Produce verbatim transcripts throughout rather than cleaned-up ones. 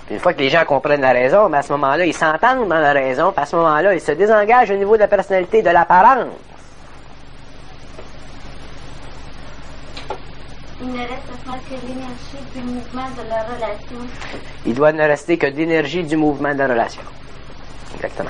Puis une fois que les gens comprennent la raison, ben à ce moment-là, ils s'entendent dans la raison, puis à ce moment-là, ils se désengagent au niveau de la personnalité, de l'apparence. Il ne reste que l'énergie du mouvement de la relation. Il doit ne rester que l'énergie du mouvement de la relation. Exactement.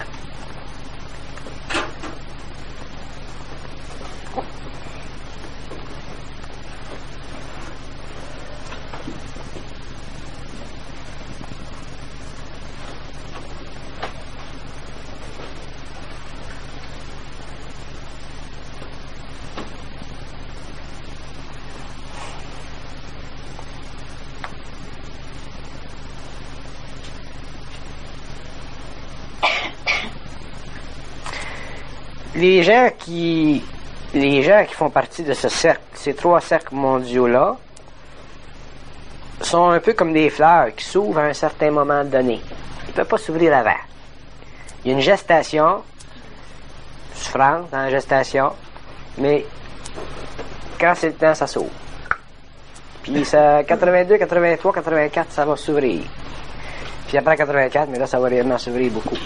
Les gens qui les gens qui font partie de ce cercle, ces trois cercles mondiaux-là, sont un peu comme des fleurs qui s'ouvrent à un certain moment donné. Ils ne peuvent pas s'ouvrir avant. Il y a une gestation, souffrance dans la gestation, mais quand c'est le temps, ça s'ouvre. Puis ça, quatre-vingt-deux, quatre-vingt-trois, quatre-vingt-quatre, ça va s'ouvrir. Puis après quatre-vingt-quatre, mais là, ça va réellement s'ouvrir beaucoup.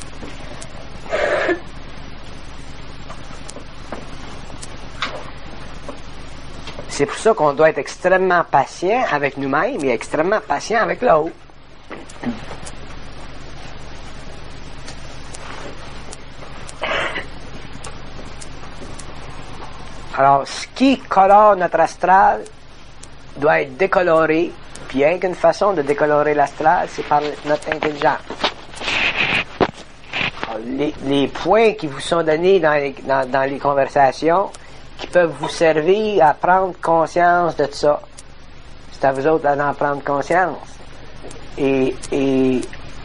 C'est pour ça qu'on doit être extrêmement patient avec nous-mêmes et extrêmement patient avec l'autre. Alors, ce qui colore notre astral doit être décoloré, puis il n'y a qu'une façon de décolorer l'astral, c'est par notre intelligence. Alors, les, les points qui vous sont donnés dans les, dans, dans les conversations, qui peuvent vous servir à prendre conscience de ça. C'est à vous autres d'en prendre conscience. Et, et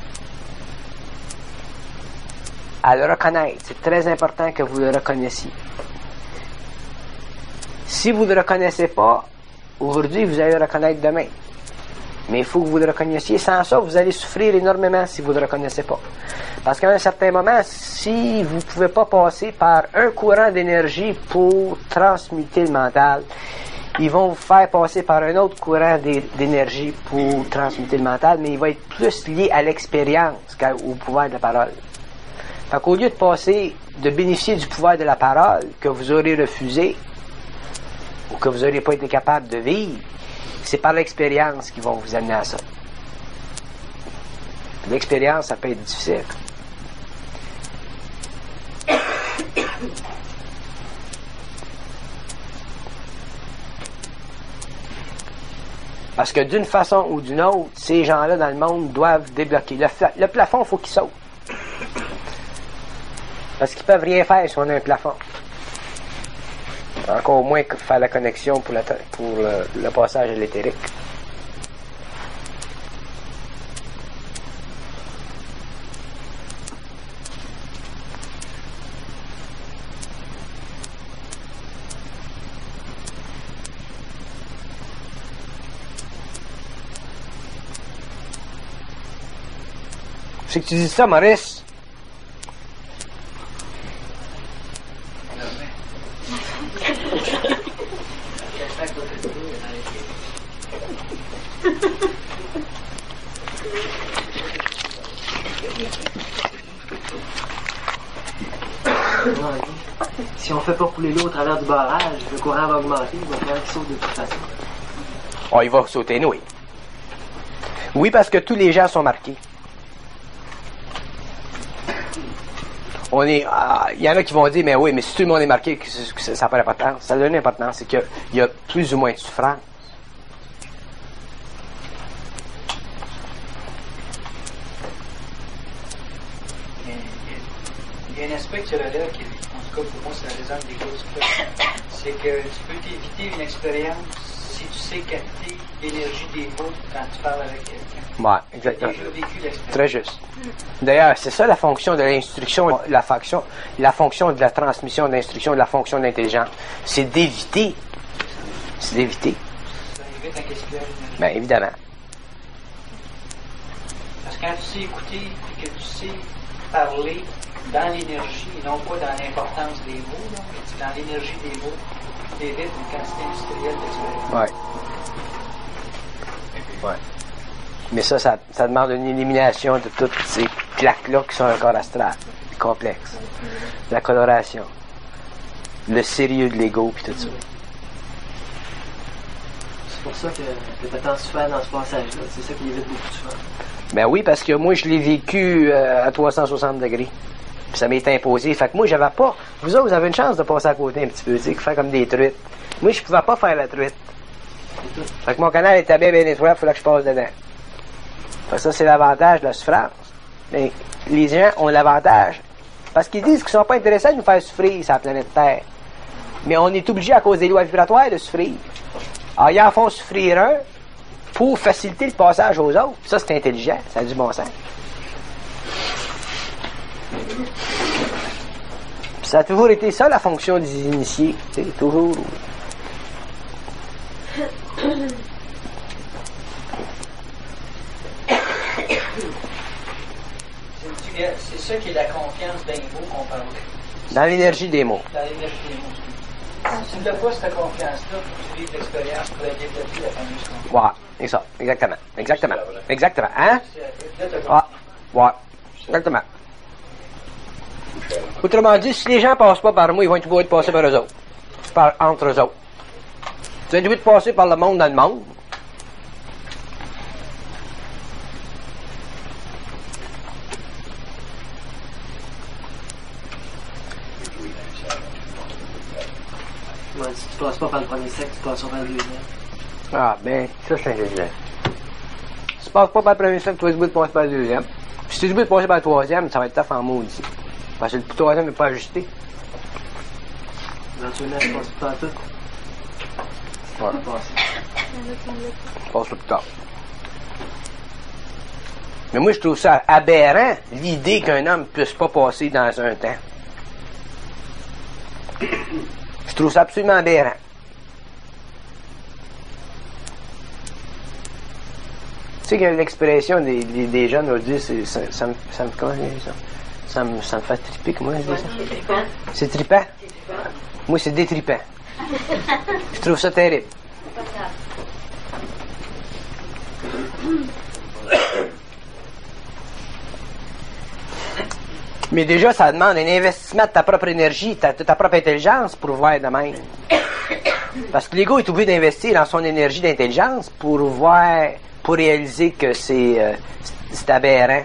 à le reconnaître. C'est très important que vous le reconnaissiez. Si vous ne le reconnaissez pas, aujourd'hui, vous allez le reconnaître demain. Mais il faut que vous le reconnaissiez. Sans ça, vous allez souffrir énormément si vous ne le reconnaissez pas. Parce qu'à un certain moment, si vous ne pouvez pas passer par un courant d'énergie pour transmuter le mental, ils vont vous faire passer par un autre courant d'énergie pour transmuter le mental, mais il va être plus lié à l'expérience qu'au pouvoir de la parole. Fait qu'au lieu de passer, de bénéficier du pouvoir de la parole que vous aurez refusé, ou que vous n'aurez pas été capable de vivre, c'est par l'expérience qui vont vous amener à ça. L'expérience, ça peut être difficile. Parce que d'une façon ou d'une autre, ces gens-là dans le monde doivent débloquer. Le, le plafond, il faut qu'il saute. Parce qu'ils peuvent rien faire si on a un plafond. Encore moins que faire la connexion pour, la, pour le, le passage à l'éthérique. C'est que tu dis ça, Maurice? Si on ne fait pas couler l'eau au travers du barrage, le courant va augmenter, il va falloir qu'il saute de toute façon. Oh, il va sauter, oui. Oui, parce que tous les gens sont marqués. On est, ah, il y en a qui vont dire, mais oui, mais si tout le monde est marqué, que ça n'a pas d'importance. Ça donne l'importance, c'est qu'il y a plus ou moins de souffrance. Il y a un aspect que tu relèves qui, en tout cas pour moi, ça résonne des choses. C'est que tu peux t'éviter une expérience si tu sais capter l'énergie des mots quand tu parles avec quelqu'un. Ouais, exactement. Tu as déjà vécu l'expérience. Très juste. D'ailleurs, c'est ça la fonction de l'instruction, la fonction, la fonction de la transmission de l'instruction, de la fonction de l'intelligence. C'est d'éviter. C'est d'éviter. Ça évite un gaspillage d'énergie. Bien, évidemment. Parce que quand tu sais écouter et que tu sais parler dans l'énergie et non pas dans l'importance des mots, là, mais c'est dans l'énergie des mots, tu évites une quantité industrielle d'expérience. Ouais. Ouais. Mais ça, ça, ça demande une élimination de toutes ces plaques-là qui sont un corps astral, complexe. La coloration, le sérieux de l'ego, puis tout ça. C'est pour ça que, que t'as tant souffert dans ce passage-là. C'est ça qui évite beaucoup de souffrance. Ben oui, parce que moi, je l'ai vécu euh, à trois cent soixante degrés. Puis ça m'est imposé. Fait que moi, j'avais pas... Vous autres, vous avez une chance de passer à côté un petit peu, tu sais, faire comme des truites. Moi, je pouvais pas faire la truite. Fait que mon canal était bien, bien nettoyé, il fallait que je passe dedans. Fait que ça, c'est l'avantage de la souffrance. Mais les gens ont l'avantage. Parce qu'ils disent qu'ils sont pas intéressés à nous faire souffrir sur la planète Terre. Mais on est obligé, à cause des lois vibratoires, de souffrir. Alors, ils en font souffrir un pour faciliter le passage aux autres. Ça, c'est intelligent. Ça a du bon sens. Puis ça a toujours été ça, la fonction des initiés. Tu sais, toujours... C'est ça qui est la confiance d'un mot qu'on parlait. Dans l'énergie des mots. Dans l'énergie des mots. Si tu n'as pas cette confiance-là, pour tu vis l'expérience pour la développer la fameuse confiance. Ouais, c'est ça. Exactement. Exactement. Exactement. Hein? Ouais. Ouais. Exactement. Autrement dit, si les gens passent pas par moi, ils vont être obligés de passer par eux autres. Par, entre eux autres. Tu es obligé de passer par le monde dans le monde. Ouais, si tu passes pas par le premier cercle, tu passes par le deuxième. Ah, ben, ça c'est intelligent. Si tu passes pas par le premier cercle, tu es obligé de passer par le deuxième. Puis si tu es obligé de passer par le troisième, ça va être tough en maudit. Parce que le troisième n'est pas ajusté. Éventuellement, je passe pas tout. Ouais. Je passe. Passe plus tard. Mais moi, je trouve ça aberrant, l'idée qu'un homme puisse pas passer dans un temps. Je trouve ça absolument aberrant. Tu sais que l'expression des, des, des jeunes aujourd'hui, c'est, ça, ça, me, ça me... Comment je dis ça? Ça me, ça me fait triper, comment je dis ça? C'est trippant. C'est trippant? Moi, c'est détrippant. Je trouve ça terrible. C'est pas grave. Mais déjà, ça demande un investissement de ta propre énergie, ta, de ta propre intelligence pour voir de même. Parce que l'ego est obligé d'investir dans son énergie d'intelligence pour voir, pour réaliser que c'est, euh, c'est aberrant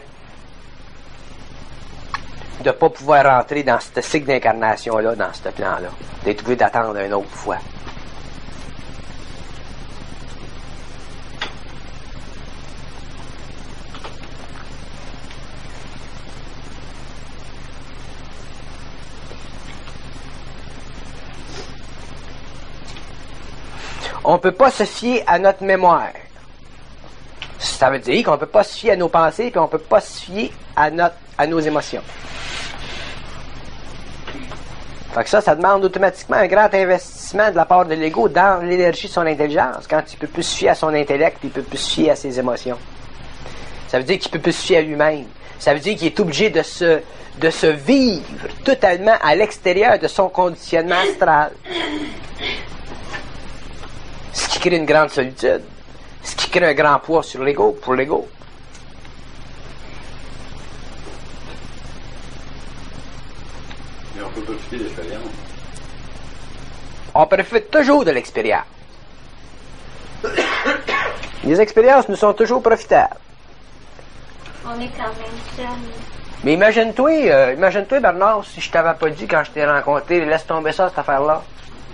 de ne pas pouvoir rentrer dans ce cycle d'incarnation-là, dans ce plan-là. D'être obligé d'attendre une autre fois. On ne peut pas se fier à notre mémoire. Ça veut dire qu'on ne peut pas se fier à nos pensées, puis on ne peut pas se fier à, notre, à nos émotions. Fait que ça, ça demande automatiquement un grand investissement de la part de l'ego dans l'énergie de son intelligence. Quand il ne peut plus se fier à son intellect, il ne peut plus se fier à ses émotions. Ça veut dire qu'il ne peut plus se fier à lui-même. Ça veut dire qu'il est obligé de se, de se vivre totalement à l'extérieur de son conditionnement astral. Ce qui crée une grande solitude. Ce qui crée un grand poids sur l'ego, pour l'ego. Mais on peut profiter de l'expérience. On profite toujours de l'expérience. Les expériences nous sont toujours profitables. On est quand même seul. Mais imagine-toi, euh, imagine-toi, Bernard, si je t'avais pas dit quand je t'ai rencontré, laisse tomber ça, cette affaire-là.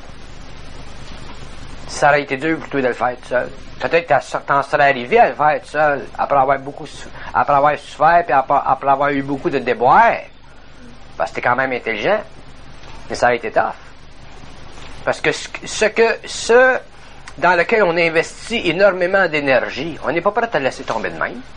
Ça aurait été dur pour toi de le faire tout seul. Peut-être que t'en serais arrivé à le faire tout seul, après avoir beaucoup, après avoir souffert, puis après, après avoir eu beaucoup de déboires. Parce que t'es quand même intelligent. Mais ça a été tough. Parce que ce, ce que, ce dans lequel on investit énormément d'énergie, on n'est pas prêt à le laisser tomber de même.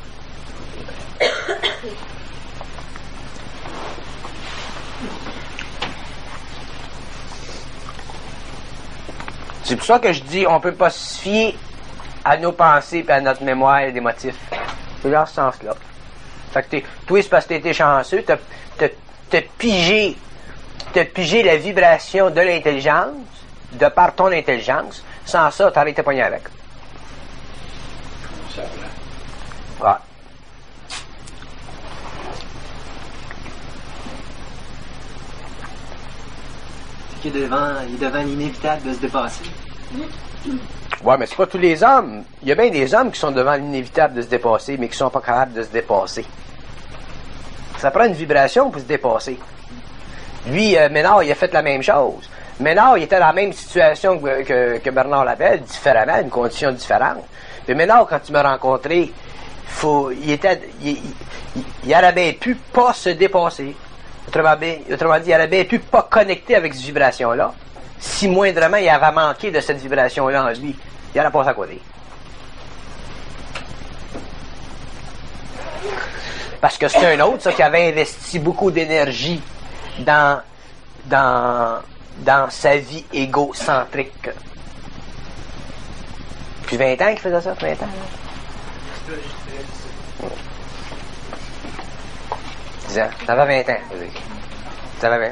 C'est pour ça que je dis on peut pas se fier à nos pensées et à notre mémoire et des motifs. C'est dans ce sens-là. Fait que t'es, toi, c'est parce que t'as été chanceux, t'as, t'as, t'as pigé, t'as pigé la vibration de l'intelligence, de par ton intelligence. Sans ça, t'aurais été pogné avec. Ça Ouais. Qu'il est devant, il est devant l'inévitable de se dépasser. Ouais, mais c'est pas tous les hommes. Il y a bien des hommes qui sont devant l'inévitable de se dépasser, mais qui sont pas capables de se dépasser. Ça prend une vibration pour se dépasser. Lui, euh, Ménard, il a fait la même chose. Ménard, il était dans la même situation que, que, que Bernard Lapelle, différemment, une condition différente. Mais Ménard, quand tu m'as rencontré, faut, il était, il, il, il aurait bien pu pas se dépasser. Autrement, bien, autrement dit, il aurait bien pu pas connecter avec cette vibration-là. Si moindrement il avait manqué de cette vibration-là en lui, il aurait passé à côté. Parce que c'est un autre, ça, qui avait investi beaucoup d'énergie dans, dans, dans sa vie égocentrique. Depuis vingt ans qu'il faisait ça, vingt ans. dix ans. Ça va vingt ans. Ça va vingt.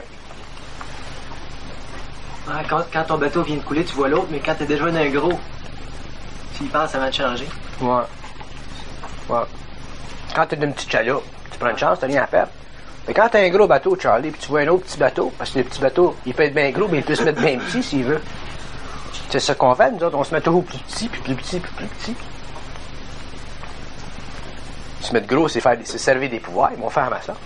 Ah, quand, quand ton bateau vient de couler, tu vois l'autre, mais quand t'es déjà dans un gros, tu y penses avant de changer. Ouais. Ouais. Quand t'es d'une petite chaloupe, tu prends une chance, t'as rien à perdre. Mais quand t'as un gros bateau, Charlie, puis tu vois un autre petit bateau, parce que le petit bateau, il peut être bien gros, mais il peut se mettre bien petit s'il veut. C'est ce qu'on fait, nous autres, on se met toujours plus petit, puis plus petit, puis plus petit. Se mettre gros, c'est faire, c'est servir des pouvoirs, ils vont faire à ça.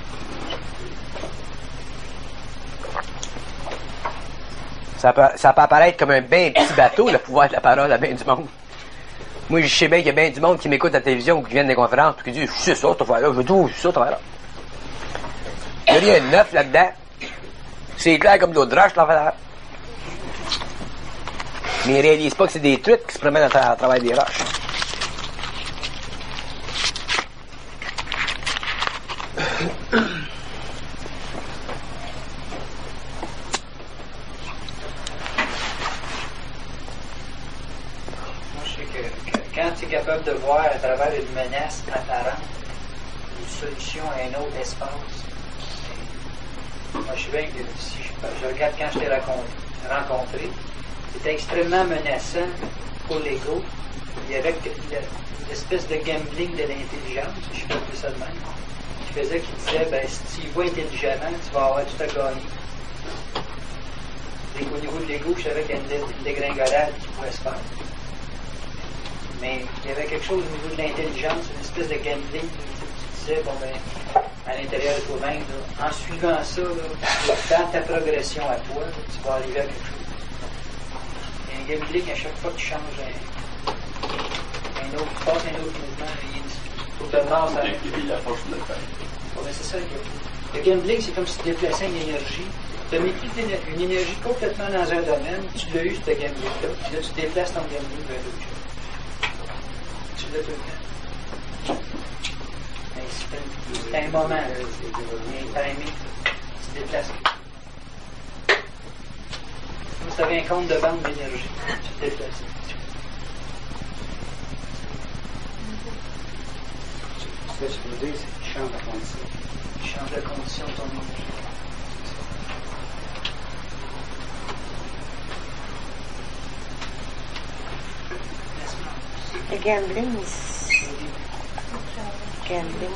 Ça peut, ça peut apparaître comme un bien petit bateau, le pouvoir de la parole à bien du monde. Moi, je sais bien qu'il y a bien du monde qui m'écoute à la télévision ou qui vient des conférences et qui dit « Je sais ça, ton frère-là, je veux tout, je sais ça, ton frère-là. » Il n'y a rien de neuf là-dedans. C'est clair comme de l'eau de roche, l'enfer. Mais ils ne réalisent pas que c'est des trucs qui se promènent à, tra- à travers des roches. Quand tu es capable de voir à travers une menace apparente une solution à un autre espace, moi je suis bien que si je, je regarde quand je t'ai rencontré, c'était extrêmement menaçant pour l'ego. Il y avait l'espèce de gambling de l'intelligence, je peux appeler ça de même, qui faisait qu'il disait, ben, si tu y vas intelligemment, tu vas avoir tout à gagner. Et au niveau de l'ego, je savais qu'il y avait une dégringolade qui pouvait se faire. Mais il y avait quelque chose au niveau de l'intelligence, une espèce de gambling où tu disais, bon ben, à l'intérieur de toi-même, là, en suivant ça, là, dans ta progression à toi, là, tu vas arriver à quelque chose. Il y a un gambling à chaque fois que tu changes un, un autre, tu passes un autre mouvement, il y a une, pour te mort, ça. Il a la force de le faire. Bon, ben, c'est ça. Le gambling, c'est comme si tu déplaçais une énergie. Tu as mis toute une énergie complètement dans un domaine, tu l'as eu, ce gambling-là, puis là, tu déplaces ton gambling vers d'autres choses. Tu l'as tout le temps. Mais c'est un, un moment, là. Il y a un timing. Tu déplaces. Comme si tu avais un compte de banque d'énergie. Tu te déplaces. Ce que tu veux dire, c'est que tu changes la condition. Tu changes la condition de ton énergie. Le gambling, gambling.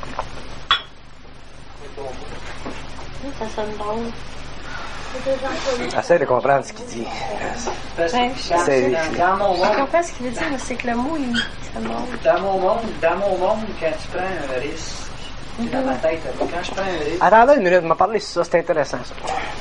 Ça sonne drôle. Essaye de comprendre ce qu'il dit. Parce que Ouais. dans, C'est- dans, dans mon Je monde, comprends ce qu'il veut dire, mais c'est que le mot, il sonne drôle. dans mon monde, dans mon monde, quand tu prends un risque, c'est dans ma tête, quand je prends un risque, Attendez une minute, m'a parlé sur ça, c'est intéressant ça.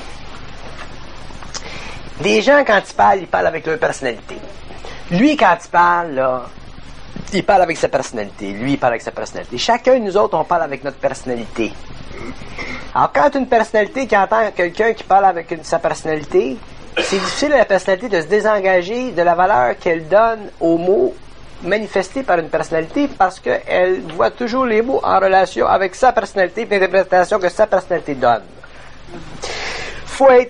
Les gens, quand ils parlent, ils parlent avec leur personnalité. Lui, quand il parle, là, il parle avec sa personnalité. Lui, il parle avec sa personnalité. Chacun de nous autres, on parle avec notre personnalité. Alors, quand une personnalité qui entend quelqu'un qui parle avec une- sa personnalité, c'est difficile à la personnalité de se désengager de la valeur qu'elle donne aux mots manifestés par une personnalité parce qu'elle voit toujours les mots en relation avec sa personnalité et l'interprétation que sa personnalité donne. Faut être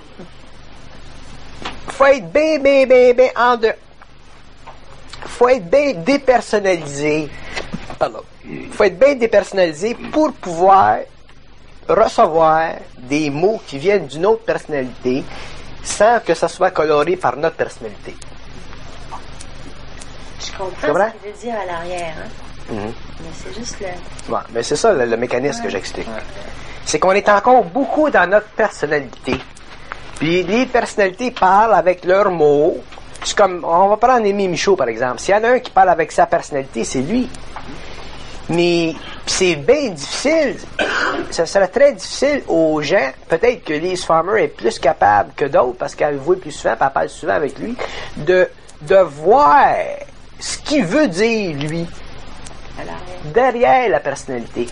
faut être bien, bien, bien, bien en de... faut être bien dépersonnalisé. Pardon. Faut être bien dépersonnalisé pour pouvoir recevoir des mots qui viennent d'une autre personnalité sans que ça soit coloré par notre personnalité. Je comprends Tu comprends? ce qu'il veut dire à l'arrière, hein? Mhm. Mais c'est juste le... Ouais, mais c'est ça le, le mécanisme que j'explique. C'est qu'on est encore beaucoup dans notre personnalité. Puis les personnalités parlent avec leurs mots. C'est comme, on va prendre Aimé Michaud, par exemple. S'il y en a un qui parle avec sa personnalité, c'est lui. Mais c'est bien difficile. Ça serait très difficile aux gens. Peut-être que Lise Farmer est plus capable que d'autres, parce qu'elle le voit plus souvent, puis elle parle souvent avec lui, de, de voir ce qu'il veut dire, lui, derrière la personnalité.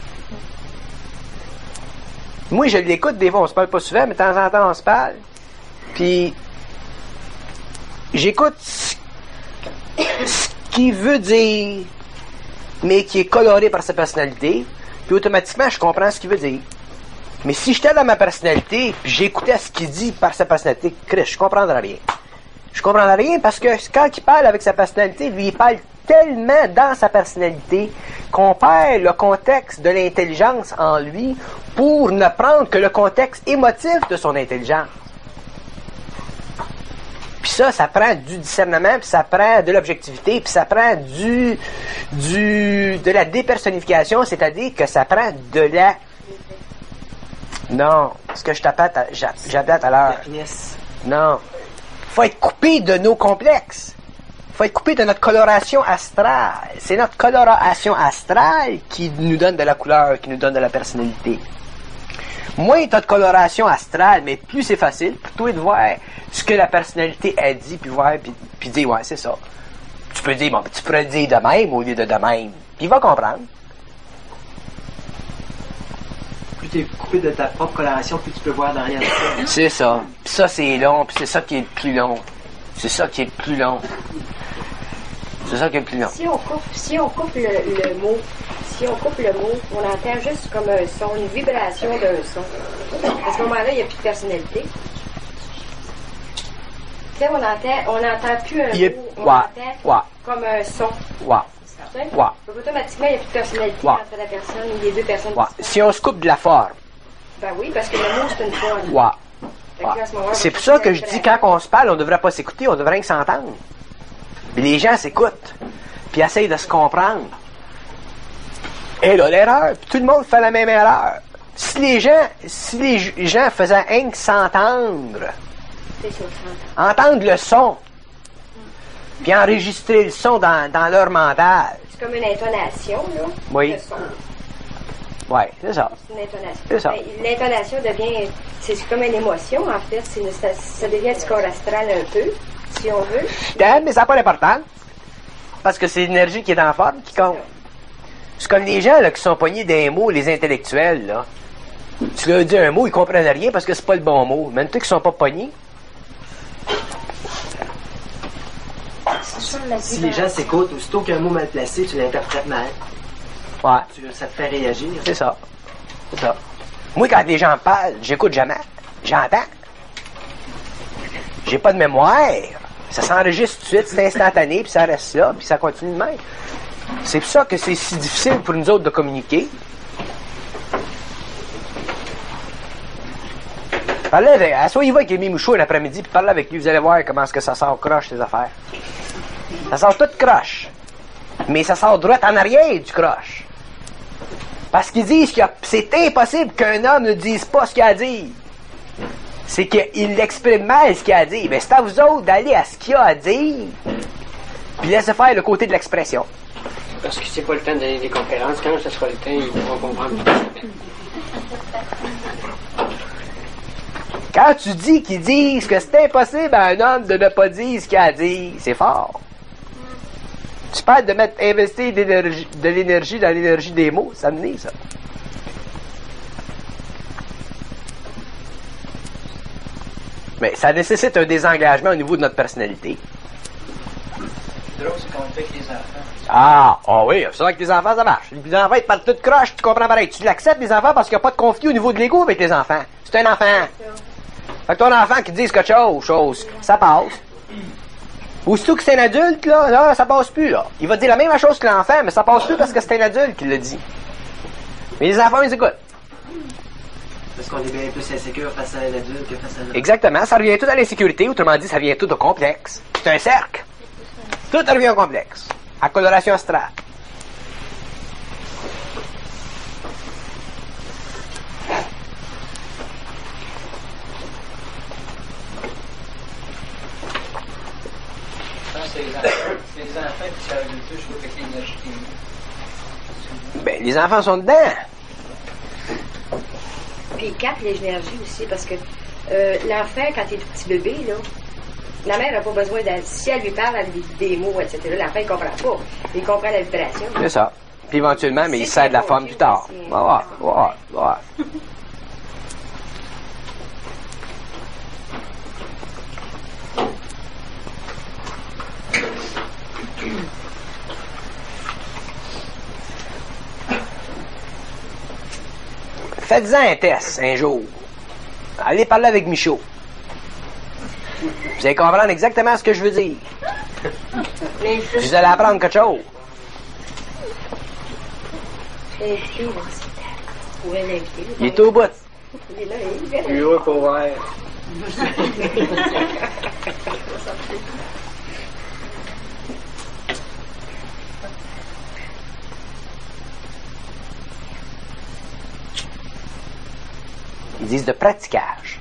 Moi, je l'écoute des fois, on se parle pas souvent, mais de temps en temps, on se parle. Puis, j'écoute ce, ce qu'il veut dire, mais qui est coloré par sa personnalité, puis automatiquement, je comprends ce qu'il veut dire. Mais si j'étais dans ma personnalité, puis j'écoutais ce qu'il dit par sa personnalité, Chris, je comprendrais rien. Je comprendrais rien parce que quand il parle avec sa personnalité, lui, il parle tellement dans sa personnalité qu'on perd le contexte de l'intelligence en lui pour ne prendre que le contexte émotif de son intelligence. Puis ça, ça prend du discernement, puis ça prend de l'objectivité, puis ça prend du, du, de la dépersonnification, c'est-à-dire que ça prend de la... Non, ce que je t'appelle, j'appelle tout à l'heure. Non. Faut être coupé de nos complexes. Faut être coupé de notre coloration astrale. C'est notre coloration astrale qui nous donne de la couleur, qui nous donne de la personnalité. Moins t'as de coloration astrale, mais plus c'est facile pour toi de voir ce que la personnalité a dit, puis voir, puis, puis dire, ouais, c'est ça. Tu peux dire, bon, tu pourrais le dire de même au lieu de de même. Puis il va comprendre. Plus tu es coupé de ta propre coloration, plus tu peux voir derrière ça. C'est ça. Puis ça, c'est long, puis c'est ça qui est le plus long. C'est ça qui est le plus long. C'est ça qui est le plus long. Si on coupe, si on coupe le, le mot, si on coupe le mot, on entend juste comme un son, une vibration d'un son. À ce moment-là, il n'y a plus de personnalité. Tu sais, on entend, on n'entend plus un Il est... mot, on Ouais. entend Ouais. comme un son. Ouais. Tu sais? Ouais. Donc, automatiquement, il n'y a plus de personnalité Ouais. entre la personne ou les deux personnes. Ouais. Si on se coupe de la forme. Ben oui, parce que le mot, c'est une forme. Ouais. Fait que là, à ce moment-là, C'est on pour va ça que faire je la dis, quand on se parle, on ne devrait pas s'écouter, on devrait rien que s'entendre. Puis les gens s'écoutent, puis essayent de se comprendre. Et là, l'erreur, puis tout le monde fait la même erreur. Si les gens, si les gens faisaient rien que s'entendre, C'est ça, ça. entendre le son, puis enregistrer le son dans, dans leur mental. C'est comme une intonation, là. Oui. Le son. Ouais, c'est ça. C'est une intonation. C'est ça. Ben, l'intonation devient, c'est comme une émotion, en fait. C'est une- ça, ça devient du corps astral un peu, si on veut. Putain, mais ça n'a pas d'importance. Parce que c'est l'énergie qui est en forme qui compte. C'est comme les gens là, qui sont pognés des mots, les intellectuels, là. Tu leur dis un mot, ils comprennent rien parce que c'est pas le bon mot. Même ceux qui sont pas pognés. Si les gens s'écoutent, aussitôt qu'un mot mal placé, tu l'interprètes mal. Ouais, Tu, ça te fait réagir. c'est ça. C'est ça. Moi, quand les gens parlent, j'écoute jamais. J'entends. J'ai pas de mémoire. Ça s'enregistre tout de suite, c'est instantané, puis ça reste là, puis ça continue de même. C'est pour ça que c'est si difficile pour nous autres de communiquer. Parlez avec, asseyez-vous avec Aimé Michaud l'après-midi, puis parlez avec lui, vous allez voir comment est-ce que ça sort croche, ces affaires. Ça sort tout croche. Mais ça sort droit en arrière du croche. Parce qu'ils disent que c'est impossible qu'un homme ne dise pas ce qu'il a à dire. C'est qu'il exprime mal ce qu'il a à dire. Mais c'est à vous autres d'aller à ce qu'il a à dire, puis laissez faire le côté de l'expression. Parce que c'est pas le temps de donner des conférences. Quand ce sera le temps, ils pourront comprendre. Quand tu dis qu'ils disent que c'est impossible à un homme de ne pas dire ce qu'il a à dire, c'est fort. Tu parles de mettre investir d'énergie, de l'énergie dans l'énergie des mots, ça me dit ça. Mais ça nécessite un désengagement au niveau de notre personnalité. C'est drôle, c'est qu'on le fait avec les enfants. Ah, ah oui, c'est vrai que les enfants, ça marche. Les enfants, ils parlent tout croche, tu comprends pareil. Tu l'acceptes, les enfants, parce qu'il n'y a pas de conflit au niveau de l'ego avec les enfants. C'est un enfant. Fait que ton enfant qui te dise quelque chose, chose, ça passe. Aussitôt que c'est un adulte, là, là, ça passe plus, là. Il va dire la même chose que l'enfant, mais ça passe plus parce que c'est un adulte qui le dit. Mais les enfants, ils écoutent. Parce qu'on est bien plus insécure face à un adulte que face à un enfant. Exactement, ça revient tout à l'insécurité, autrement dit, ça revient tout au complexe. C'est un cercle. Tout revient au complexe. À coloration astrale. C'est les enfants, c'est les enfants qui savent le plus avec l'énergie qui est. Ben, les enfants sont dedans. Puis ils captent l'énergie aussi, parce que euh, l'enfant, quand il est tout petit bébé, là, la mère n'a pas besoin de... Si elle lui parle avec des, des mots, et cetera, l'enfant, il comprend pas. Il comprend la vibration. C'est ça. Puis éventuellement, mais il C'est sert de la très forme bon, plus tard. c'est- Va voir, va voir, va voir. Faites-en un test un jour. Allez parler avec Michaud. Vous allez comprendre exactement ce que je veux dire. Vous allez apprendre quelque chose. Et puis, là, c'est- où est l'invité? Il est au bout. Il est là, il est là. Bureau pour voir. Ils disent de pratiquage.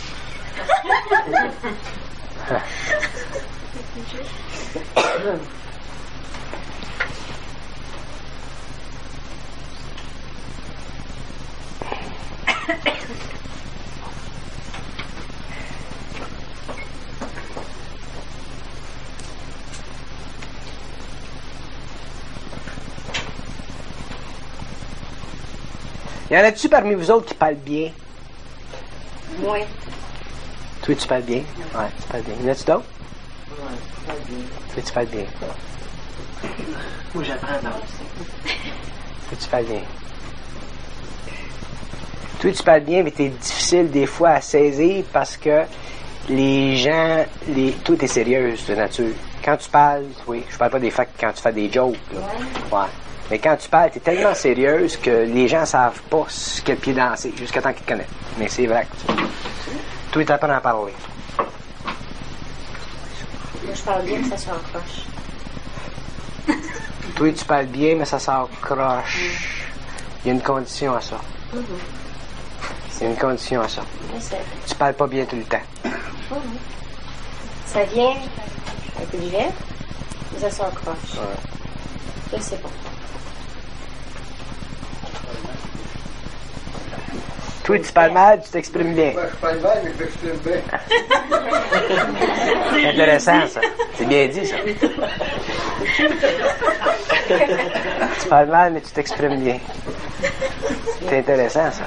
Y en a-tu parmi vous autres qui parlent bien? Moi. Toi, tu parles bien? Ouais, tu parles bien. Y en a-tu d'autres? Toi, tu parles bien. Moi, j'apprends dans Toi, tu parles bien. Toi, tu parles bien, mais t'es difficile des fois à saisir parce que les gens, les, toi, t'es sérieuse de nature. Quand tu parles, oui, je parle pas des faits quand tu fais des jokes, là. Ouais. Mais quand tu parles, t'es tellement sérieuse que les gens savent pas ce qu'est le pied dansé, jusqu'à temps qu'ils te connaissent. Mais c'est vrai que tu... Toi, t'apprends à parler. Moi, je parle bien, ça se raccroche. Toi, tu parles bien, mais ça s'accroche. Il y a une condition à ça. Il y a une condition à ça. Je sais. Tu parles pas bien tout le temps. Ça vient intelligent, mais ça s'accroche. Ouais. Je sais pas. Toi, tu parles mal, tu t'exprimes bien. Ouais, je parle mal, mais je m'exprime bien. C'est intéressant, ça. C'est bien dit, ça. Tu parles mal, mais tu t'exprimes bien. C'est intéressant, ça.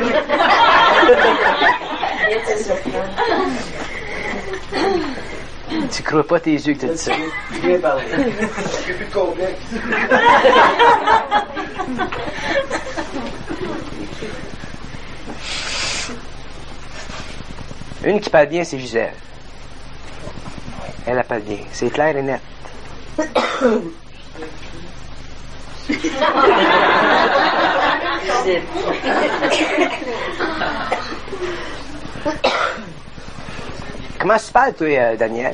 Tu crois pas tes yeux que tu dis ça. bien parler. J'ai plus de complexe. Une qui parle bien, c'est Gisèle. Elle, elle parle bien. C'est clair et net. Comment tu parles, toi, euh, Daniel?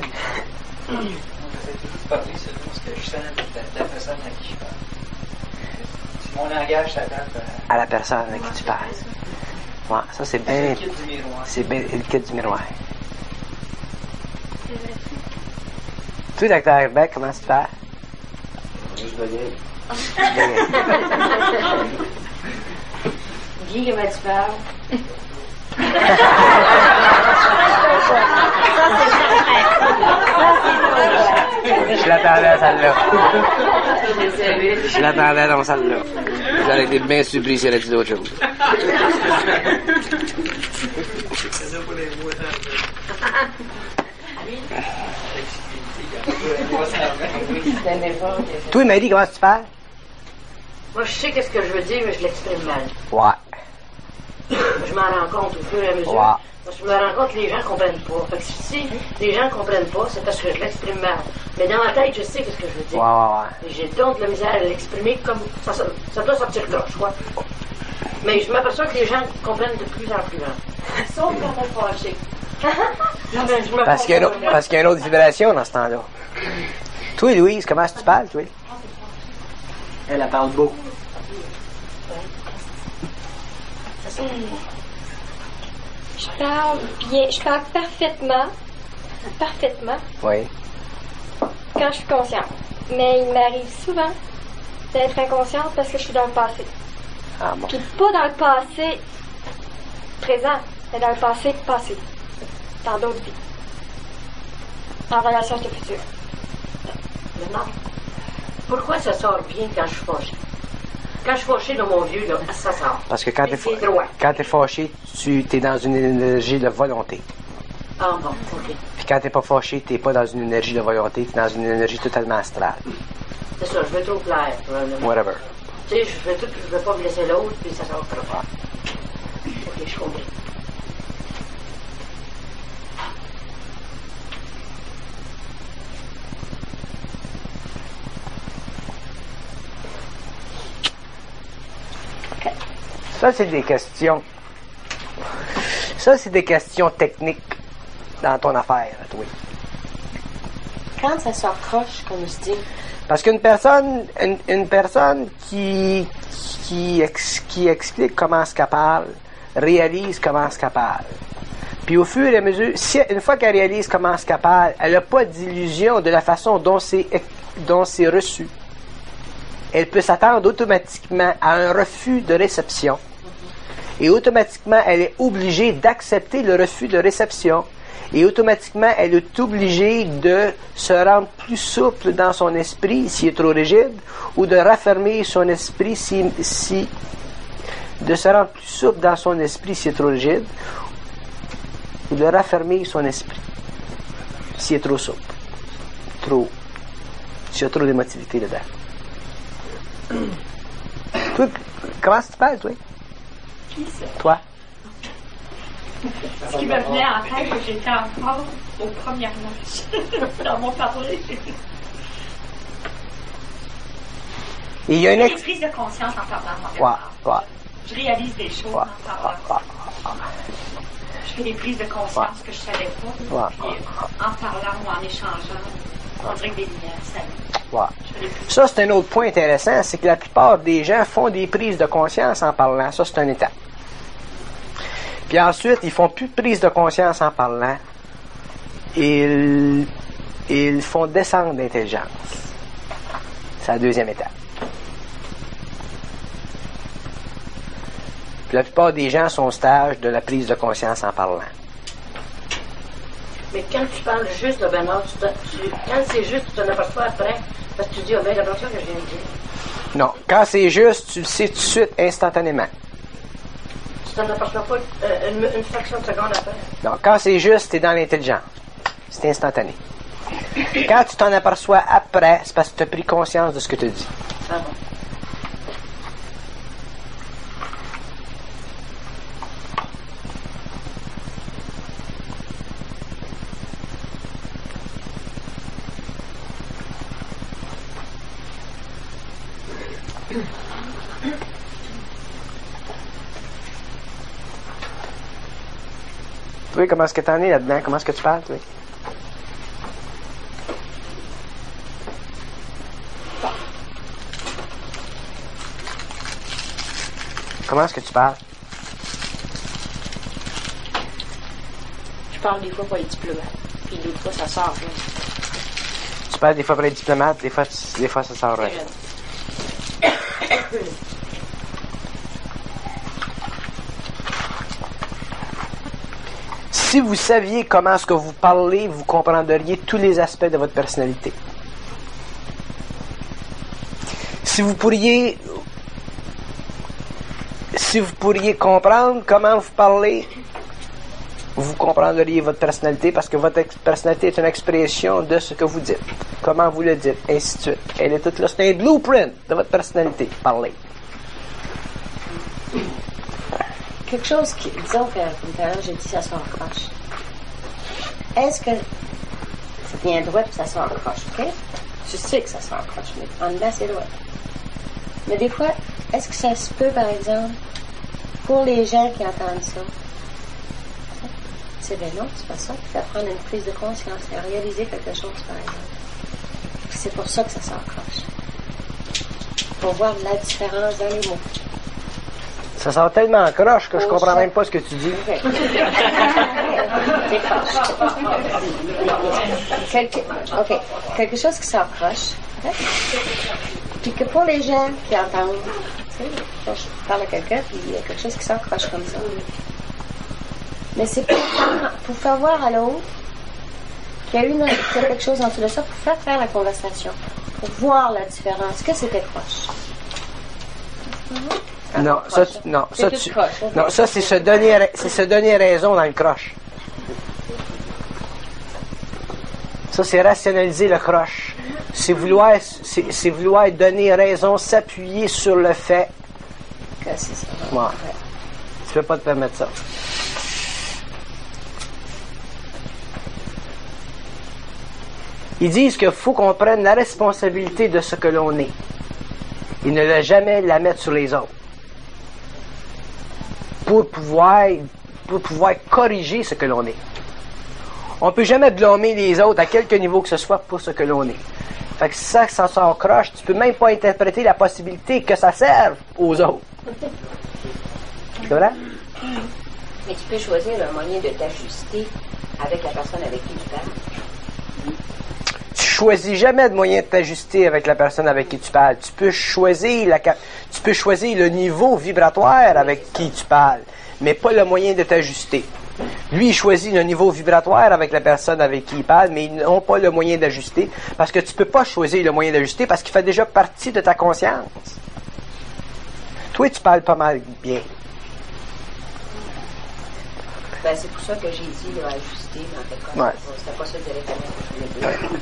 Parler selon ce que je sens de la, de la personne à qui je parle. Si mon langage s'adapte à À la personne à qui tu parles. Ouais, ça, c'est c'est bien... le kit du miroir. C'est bien le kit du miroir. Toi, docteur Herbeck, comment tu parles? Juste de bien. Guy, comment tu parles? Je l'attendais à celle-là. Je l'attendais dans celle-là. J'aurais été bien surpris si elle a dit d'autre chose. Toi, Marie, comment tu parles? Moi, je sais qu'est-ce que je veux dire, mais je l'exprime mal. Ouais. Je m'en rends compte au fur et à mesure. Ouais. Parce que je me rends compte que les gens comprennent pas. Fait que si les gens comprennent pas, c'est parce que je l'exprime mal. Mais dans ma tête, je sais qu'est-ce que je veux dire. Ouais, ouais, ouais. Et j'ai donc de la misère à l'exprimer comme ça, ça, ça doit sortir croche, quoi. Mais je m'aperçois que les gens comprennent de plus en plus. Sauf quand on est fâché. Non, mais je me Parce qu'il y a une autre- parce qu'il y a une autre vibration dans ce temps-là. Toi, Louise, comment est-ce que tu parles, toi? Elle, elle parle beau. Je parle bien, je parle parfaitement, parfaitement, Oui. quand je suis consciente. Mais il m'arrive souvent d'être inconsciente parce que je suis dans le passé. Ah bon. Puis pas dans le passé présent, mais dans le passé passé. Dans d'autres vies. En relation avec le futur. Maintenant, pourquoi ça sort bien quand je suis fâchée? Quand je suis fâchée dans mon vieux, là, ça sort. Parce que quand Mais t'es c'est droit. quand t'es fâché, tu es dans une énergie de volonté. Ah bon, ok. Puis quand t'es pas fâché, t'es pas dans une énergie de volonté, t'es dans une énergie totalement astrale. C'est ça, je veux trop plaire, probablement. Whatever. Tu sais, je veux tout, je veux pas blesser l'autre, puis ça sort trop fort. Ok, je comprends. Ça, c'est des questions. Ça, c'est des questions techniques dans ton affaire, toi. Quand ça se raccroche, comme je dis, Parce qu'une personne, une, une personne qui, qui, ex- qui explique comment ce qu'elle parle, réalise comment ce qu'elle parle. Puis au fur et à mesure, si, une fois qu'elle réalise comment ce qu'elle parle, elle n'a pas d'illusion de la façon dont c'est, dont c'est reçu. Elle peut s'attendre automatiquement à un refus de réception. Et automatiquement, elle est obligée d'accepter le refus de réception. Et automatiquement, elle est obligée de se rendre plus souple dans son esprit s'il est trop rigide, ou de raffermir son esprit si, si de se rendre plus souple dans son esprit s'il est trop rigide, ou de raffermir son esprit s'il est trop souple. Trop. S'il y a trop d'émotivité dedans. Toi, comment tu parles, toi? Qui ça? Toi? Ce qui me venait en tête, que j'étais encore aux premières notes dans mon parler. Et il y a une J'ai ex... des prises de conscience en parlant. en fait. Ouais, ouais, Je réalise des choses ouais, en parlant. Je fais des prises de conscience que je savais pas. ouais, Puis, en parlant ou en échangeant, on dirait que des lumières s'allument. ouais. Je fais des prises Ça, c'est un autre point intéressant, c'est que la plupart des gens font des prises de conscience en parlant. Ça, c'est une étape. Puis ensuite, ils font plus de prise de conscience en parlant. Ils, ils font descendre l'intelligence. C'est la deuxième étape. Puis la plupart des gens sont au stage de la prise de conscience en parlant. Mais quand tu parles juste de Bernard, tu, te- tu- quand c'est juste, tu t'en aperçois après, parce que tu dis, ah ben, d'abord ça que je viens de dire. Non, quand c'est juste, tu le sais tout de suite, instantanément. Tu t'en aperçois pas euh, une, une fraction de seconde après. Non, quand c'est juste, t'es dans l'intelligence. C'est instantané. Quand tu t'en aperçois après, c'est parce que tu as pris conscience de ce que tu dis. Ah bon. Toi, comment est-ce que t'en es là-dedans? Comment est-ce que tu parles, toi? Comment est-ce que tu parles? je parle des fois pour les diplomates. Puis d'autres fois, ça sort. Là. Tu parles des fois pour les diplomates, des fois, tu- des fois ça sort. Ouais. Si vous saviez comment est-ce que vous parlez, vous comprendriez tous les aspects de votre personnalité. Si vous pourriez, si vous pourriez comprendre comment vous parlez, vous comprendriez votre personnalité parce que votre ex- personnalité est une expression de ce que vous dites, comment vous le dites, ainsi de suite. Elle est toute là, c'est un blueprint de votre personnalité, parler. Quelque chose qui, disons que, comme tout à l'heure, j'ai dit ça se raccroche. Est-ce que ça vient droit puis ça se raccroche, ok? Tu sais que ça se raccroche, mais en dedans, c'est droit. Mais des fois, est-ce que ça se peut, par exemple, pour les gens qui entendent ça, c'est ben non, c'est pas ça, ça prendre une prise de conscience, à réaliser quelque chose, par exemple. c'est pour ça que ça s'accroche. Pour voir la différence dans les mots. Ça sort tellement croche que je Oh, comprends ça- même pas ce que tu dis. Ok. Quelque, ok. Quelque chose qui s'accroche. Ok? Puis que pour les gens qui entendent, tu sais, quand je parle à quelqu'un, puis il y a quelque chose qui s'accroche comme ça. Mais c'est pour, pour faire voir à l'autre qu'il y a, une, qu'il y a quelque chose en dessous de ça, pour faire faire la conversation, pour voir la différence, que c'était croche. Non, ça, tu- non, C'est ça, tout tu- croche, ok. non, ça, c'est se donner, ra- c'est se donner raison dans le croche. Ça, c'est rationaliser le croche. C'est vouloir, c'est, c'est vouloir donner raison, s'appuyer sur le fait. Que c'est ça. Ouais. Tu peux pas te permettre ça. Ils disent qu'il faut qu'on prenne la responsabilité de ce que l'on est et ne la jamais la mettre sur les autres pour pouvoir, pour pouvoir corriger ce que l'on est. On peut jamais blâmer les autres à quelque niveau que ce soit pour ce que l'on est. Fait que si ça, ça sort croche, tu peux même pas interpréter la possibilité que ça serve aux autres. C'est vrai? Mais tu peux choisir un moyen de t'ajuster avec la personne avec qui tu parles. Tu choisis jamais de moyen de t'ajuster avec la personne avec qui tu parles. Tu peux choisir la, cap- tu peux choisir le niveau vibratoire avec qui tu parles, mais pas le moyen de t'ajuster. Lui, il choisit le niveau vibratoire avec la personne avec qui il parle, mais ils n'ont pas le moyen d'ajuster, parce que tu peux pas choisir le moyen d'ajuster parce qu'il fait déjà partie de ta conscience. Toi, tu parles pas mal bien. Ben, c'est pour ça que j'ai dit là, ajuster, mais en fait, comme Ouais. c'était pas ça directement que je voulais dire.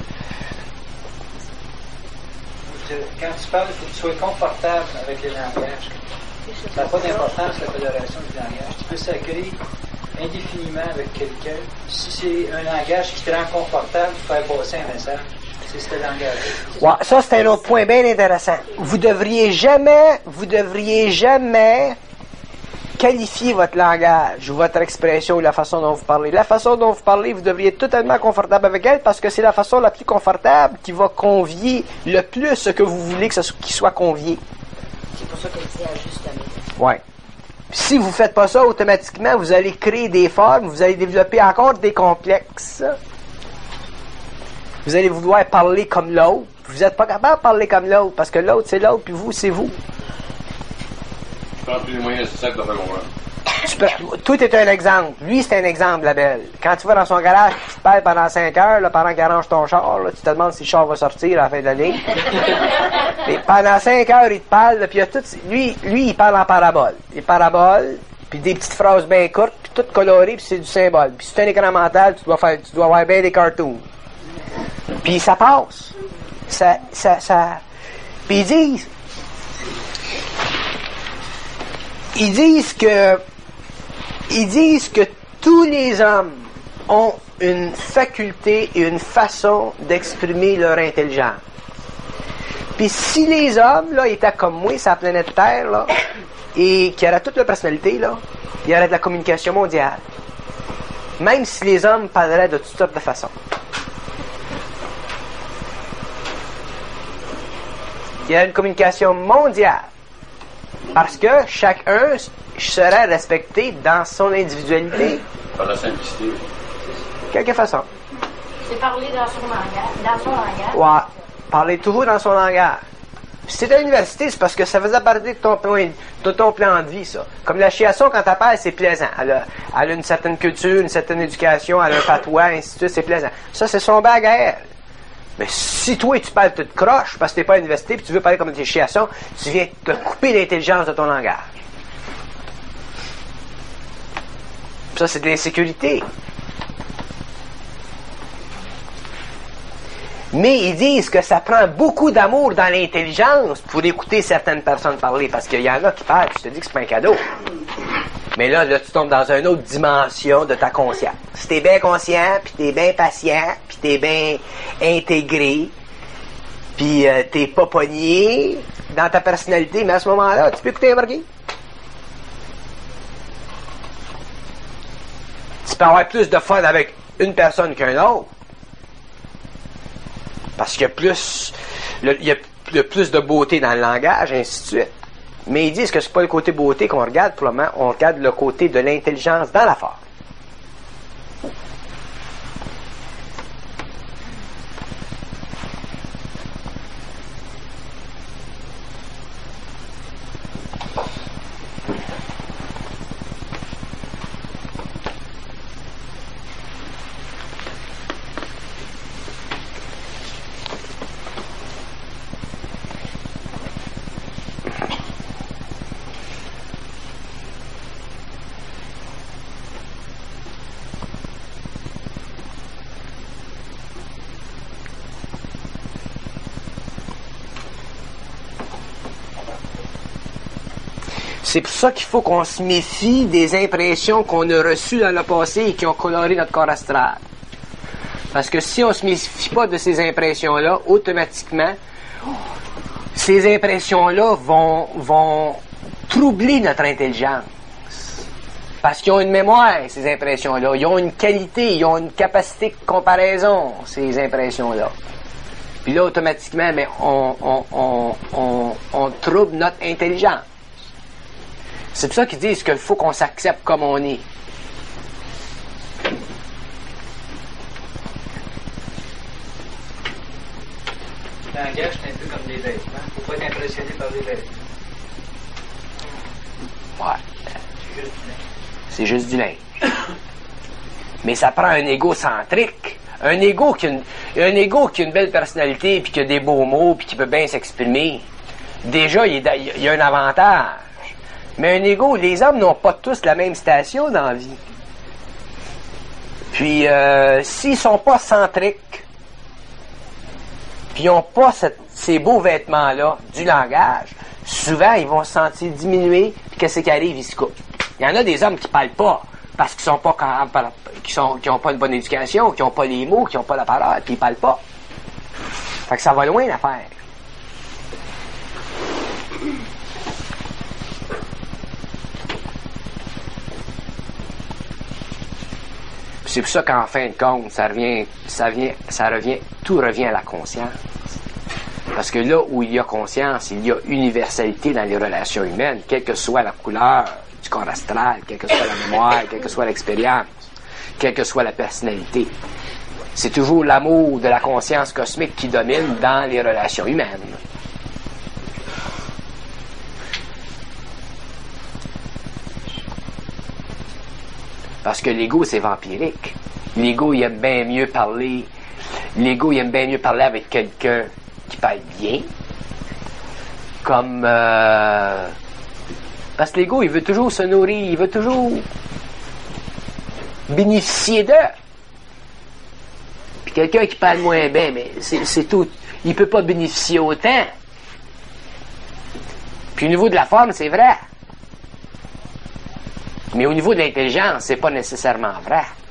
Quand tu parles, il faut que tu sois confortable avec les langages. Ça n'a pas d'importance, la coloration du langage. Tu peux s'accueillir indéfiniment avec quelqu'un. Si c'est un langage qui te rend confortable, tu faire passer un message. C'est ce langage-là. Ouais, ça, c'est un autre point bien intéressant. Vous devriez jamais, vous devriez jamais qualifier votre langage ou votre expression ou la façon dont vous parlez. La façon dont vous parlez, vous devriez être totalement confortable avec elle parce que c'est la façon la plus confortable qui va convier le plus ce que vous voulez que ce soit, qu'il soit convié. C'est pour ça que je dis ajustement. Ouais. Si vous faites pas ça, automatiquement, vous allez créer des formes, vous allez développer encore des complexes. Vous allez vouloir parler comme l'autre. Vous n'êtes pas capable de parler comme l'autre parce que l'autre, c'est l'autre, puis vous, c'est vous. Je prends tous les moyens nécessaires pour faire comprendre. Tu peux, tout est un exemple. Lui, c'est un exemple, la belle. Quand tu vas dans son garage, tu te parles pendant cinq heures, là, pendant qu'il arrange ton char, là, tu te demandes si le char va sortir à la fin de l'année. Et pendant cinq heures, il te parle, là, puis il y a tout, lui, lui, il parle en parabole. Il parabole, puis des petites phrases bien courtes, puis toutes colorées, puis c'est du symbole. Puis si c'est un écran mental, tu dois faire, tu dois avoir bien des cartoons. Puis ça passe. Ça, ça, ça. Puis ils disent, ils disent que Ils disent que tous les hommes ont une faculté et une façon d'exprimer leur intelligence. Puis si les hommes, là, étaient comme moi, sur la planète Terre, là, et qui auraient toute leur personnalité, là, il y aurait de la communication mondiale. Même si les hommes parleraient de toutes sortes de façons. Il y aurait une communication mondiale. Parce que chacun serait respecté dans son individualité. Par la simplicité. Quelque façon. C'est parler dans son langage. Dans son langage. Ouais. Parler toujours dans son langage. Si t'es à l'université, c'est parce que ça faisait partie de ton, plan, de ton plan de vie, ça. Comme la chiasson, quand elle parle, c'est plaisant. Elle a, elle a une certaine culture, une certaine éducation, elle a un patois, ainsi de suite, c'est plaisant. Ça, c'est son bague à elle. Mais si toi, tu parles toute croche parce que t'es pas à l'université puis tu veux parler comme des chiassons, tu viens te couper l'intelligence de ton langage. Ça, c'est de l'insécurité. Mais ils disent que ça prend beaucoup d'amour dans l'intelligence pour écouter certaines personnes parler, parce qu'il y en a qui parlent, je te dis que c'est pas un cadeau. Mais là, là, tu tombes dans une autre dimension de ta conscience. Si t'es bien conscient, puis t'es bien patient, puis t'es bien intégré, puis euh, t'es pas pogné dans ta personnalité, mais à ce moment-là, tu peux écouter un barguet. Tu peux avoir plus de fun avec une personne qu'un autre. Parce qu'il y a plus, le, il y a le plus de beauté dans le langage, et ainsi de suite. Mais ils disent que c'est pas le côté beauté qu'on regarde pour le moment, on regarde le côté de l'intelligence dans la forme. C'est pour ça qu'il faut qu'on se méfie des impressions qu'on a reçues dans le passé et qui ont coloré notre corps astral. Parce que si on ne se méfie pas de ces impressions-là, automatiquement, ces impressions-là vont, vont troubler notre intelligence. Parce qu'ils ont une mémoire, ces impressions-là. Ils ont une qualité, ils ont une capacité de comparaison, ces impressions-là. Puis là, automatiquement, ben, on, on, on, on, on trouble notre intelligence. C'est pour ça qu'ils disent qu'il faut qu'on s'accepte comme on est. Le langage, c'est un peu comme des vêtements. Il ne faut pas être impressionné par les vêtements. Ouais. C'est juste du linge. Mais ça prend un égocentrique. Un égo qui a une, un égo qui a une belle personnalité, puis qui a des beaux mots, puis qui peut bien s'exprimer. Déjà, il y a un avantage. Mais un égo, les hommes n'ont pas tous la même station dans la vie. Puis, euh, s'ils sont pas centriques, puis ils n'ont pas cette, ces beaux vêtements-là du langage, souvent, ils vont se sentir diminués, puis qu'est-ce qui arrive, ils se coupent. Il y en a des hommes qui parlent pas, parce qu'ils sont pas qui sont qui ont pas une bonne éducation, qui n'ont pas les mots, qui n'ont pas la parole, puis ils parlent pas. Fait que ça va loin, l'affaire. C'est pour ça qu'en fin de compte, ça revient, ça vient, ça revient, tout revient à la conscience. Parce que là où il y a conscience, il y a universalité dans les relations humaines, quelle que soit la couleur du corps astral, quelle que soit la mémoire, quelle que soit l'expérience, quelle que soit la personnalité. C'est toujours l'amour de la conscience cosmique qui domine dans les relations humaines. Parce que l'ego, c'est vampirique. L'ego, il aime bien mieux parler. L'ego, il aime bien mieux parler avec quelqu'un qui parle bien. Comme... Euh, parce que l'ego, il veut toujours se nourrir. Il veut toujours bénéficier d'eux. Puis quelqu'un qui parle moins bien, mais c'est, c'est tout. Il peut pas bénéficier autant. Puis au niveau de la forme, c'est vrai. Mais au niveau de l'intelligence, c'est pas nécessairement vrai.